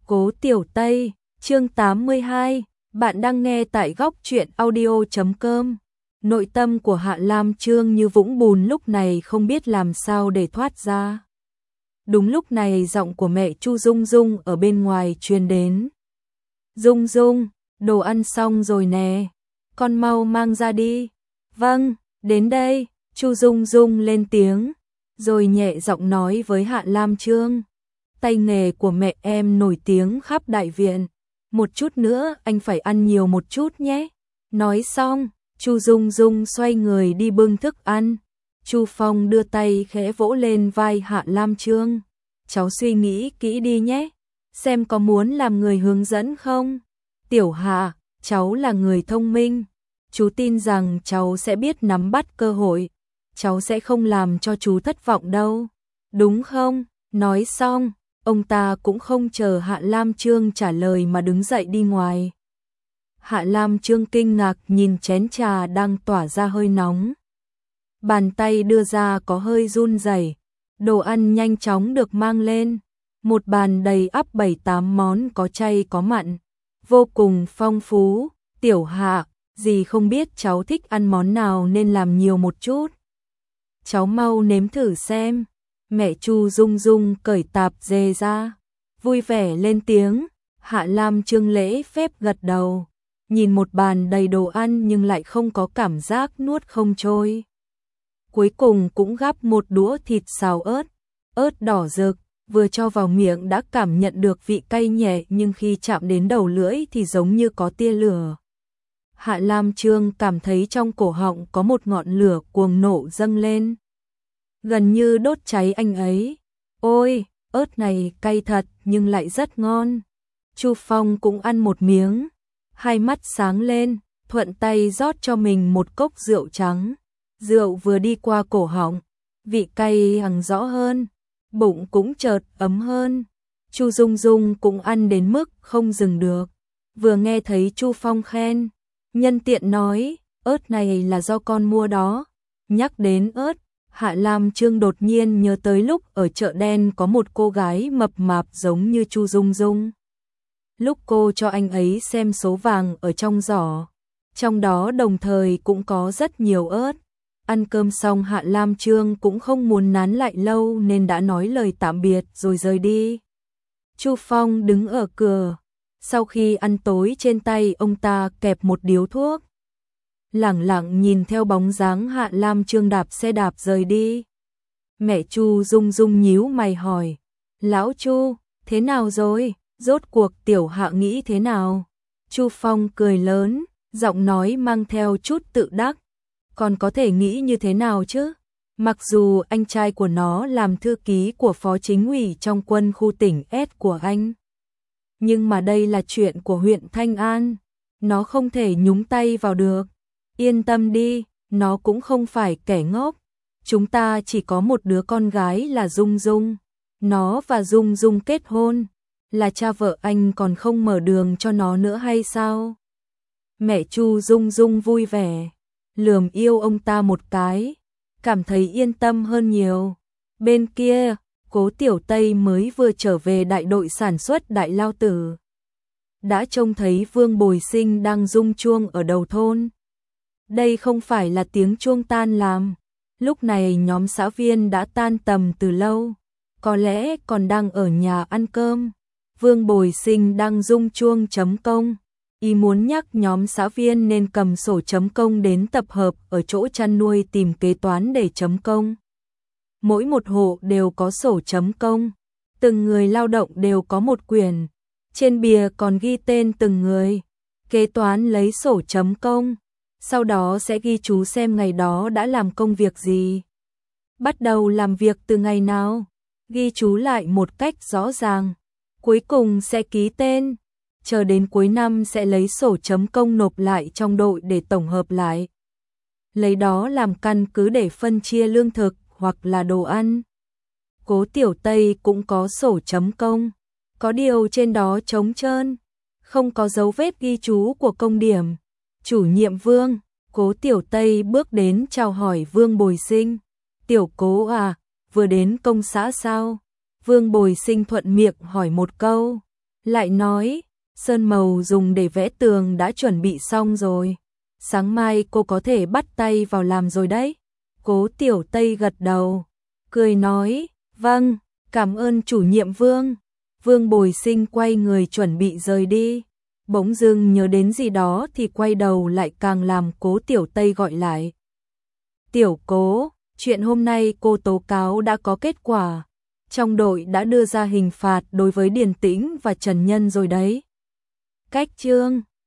Cố Tiểu Tây, chương 82, bạn đang nghe tại góc truyện audio.com. Nội tâm của Hạ Lam Chương như vũng bùn lúc này không biết làm sao để thoát ra. Đúng lúc này giọng của mẹ Chu Dung Dung ở bên ngoài truyền đến. Dung Dung, đồ ăn xong rồi nè, con mau mang ra đi. Vâng, đến đây, Chu Dung Dung lên tiếng, rồi nhẹ giọng nói với Hạ Lam Chương. Tay nghề của mẹ em nổi tiếng khắp đại viện, một chút nữa anh phải ăn nhiều một chút nhé. Nói xong, Chu Dung Dung xoay người đi bưng thức ăn. Chu Phong đưa tay khẽ vỗ lên vai Hạ Lam Chương. Cháu suy nghĩ kỹ đi nhé, xem có muốn làm người hướng dẫn không? Tiểu Hạ, cháu là người thông minh, chú tin rằng cháu sẽ biết nắm bắt cơ hội, cháu sẽ không làm cho chú thất vọng đâu, đúng không? Nói xong, ông ta cũng không chờ Hạ Lam Chương trả lời mà đứng dậy đi ngoài. Hạ Lam Chương kinh ngạc nhìn chén trà đang tỏa ra hơi nóng. Bàn tay đưa ra có hơi run rẩy. Đồ ăn nhanh chóng được mang lên. Một bàn đầy ắp 7-8 món có chay có mặn. Vô cùng phong phú. Tiểu Hạ, dì không biết cháu thích ăn món nào nên làm nhiều một chút. Cháu mau nếm thử xem. Mẹ Chu Dung Dung cởi tạp dề ra, vui vẻ lên tiếng. Hạ Lam Chương lễ phép gật đầu, nhìn một bàn đầy đồ ăn nhưng lại không có cảm giác nuốt không trôi. Cuối cùng cũng gắp một đũa thịt xào ớt đỏ rực, vừa cho vào miệng đã cảm nhận được vị cay nhẹ nhưng khi chạm đến đầu lưỡi thì giống như có tia lửa. Hạ Lam Chương cảm thấy trong cổ họng có một ngọn lửa cuồng nộ dâng lên, gần như đốt cháy anh ấy. Ôi, ớt này cay thật nhưng lại rất ngon. Chu Phong cũng ăn một miếng, hai mắt sáng lên, thuận tay rót cho mình một cốc rượu trắng. Rượu vừa đi qua cổ họng, vị cay hằng rõ hơn, bụng cũng chợt ấm hơn. Chu Dung Dung cũng ăn đến mức không dừng được. Vừa nghe thấy Chu Phong khen, nhân tiện nói, ớt này là do con mua đó. Nhắc đến ớt, Hạ Lam Chương đột nhiên nhớ tới lúc ở chợ đen có một cô gái mập mạp giống như Chu Dung Dung. Lúc cô cho anh ấy xem số vàng ở trong giỏ, trong đó đồng thời cũng có rất nhiều ớt. Ăn cơm xong Hạ Lam Chương cũng không muốn nán lại lâu nên đã nói lời tạm biệt rồi rời đi. Chu Phong đứng ở cửa, sau khi ăn tối trên tay ông ta kẹp một điếu thuốc. Lẳng lặng nhìn theo bóng dáng Hạ Lam Chương đạp xe đạp rời đi. Mẹ Chu Dung Dung nhíu mày hỏi, Lão Chu, thế nào rồi? Rốt cuộc Tiểu Hạ nghĩ thế nào? Chu Phong cười lớn, giọng nói mang theo chút tự đắc. Còn có thể nghĩ như thế nào chứ? Mặc dù anh trai của nó làm thư ký của phó chính ủy trong quân khu tỉnh S của anh. Nhưng mà đây là chuyện của huyện Thanh An, nó không thể nhúng tay vào được. Yên tâm đi, nó cũng không phải kẻ ngốc. Chúng ta chỉ có một đứa con gái là Dung Dung. Nó và Dung Dung kết hôn, là cha vợ anh còn không mở đường cho nó nữa hay sao? Mẹ Chu Dung Dung vui vẻ, lườm yêu ông ta một cái, cảm thấy yên tâm hơn nhiều. Bên kia, Cố Tiểu Tây mới vừa trở về đại đội sản xuất Đại Lao Tử. Đã trông thấy Vương Bồi Sinh đang rung chuông ở đầu thôn. Đây không phải là tiếng chuông tan làm. Lúc này nhóm xã viên đã tan tầm từ lâu, có lẽ còn đang ở nhà ăn cơm. Vương Bồi Sinh đang rung chuông chấm công. Ý muốn nhắc nhóm xã viên nên cầm sổ chấm công đến tập hợp ở chỗ chăn nuôi tìm kế toán để chấm công. Mỗi một hộ đều có sổ chấm công, từng người lao động đều có một quyển, trên bìa còn ghi tên từng người. Kế toán lấy sổ chấm công, sau đó sẽ ghi chú xem ngày đó đã làm công việc gì, bắt đầu làm việc từ ngày nào, ghi chú lại một cách rõ ràng, cuối cùng sẽ ký tên. Chờ đến cuối năm sẽ lấy sổ chấm công nộp lại trong đội để tổng hợp lại. Lấy đó làm căn cứ để phân chia lương thực hoặc là đồ ăn. Cố Tiểu Tây cũng có sổ chấm công, có điều trên đó trống trơn, không có dấu vết ghi chú của công điểm. Chủ nhiệm Vương, Cố Tiểu Tây bước đến chào hỏi Vương Bồi Sinh. Tiểu Cố à, vừa đến công xã sao? Vương Bồi Sinh thuận miệng hỏi một câu. Lại nói, sơn màu dùng để vẽ tường đã chuẩn bị xong rồi. Sáng mai cô có thể bắt tay vào làm rồi đấy. Cố Tiểu Tây gật đầu, cười nói, vâng, cảm ơn chủ nhiệm Vương. Vương Bồi Sinh quay người chuẩn bị rời đi. Bỗng dưng nhớ đến gì đó thì quay đầu lại càng làm Cố Tiểu Tây gọi lại. Tiểu Cố, chuyện hôm nay cô tố cáo đã có kết quả. Trong đội đã đưa ra hình phạt đối với Điền Tĩnh và Trần Nhân rồi đấy. Cách chương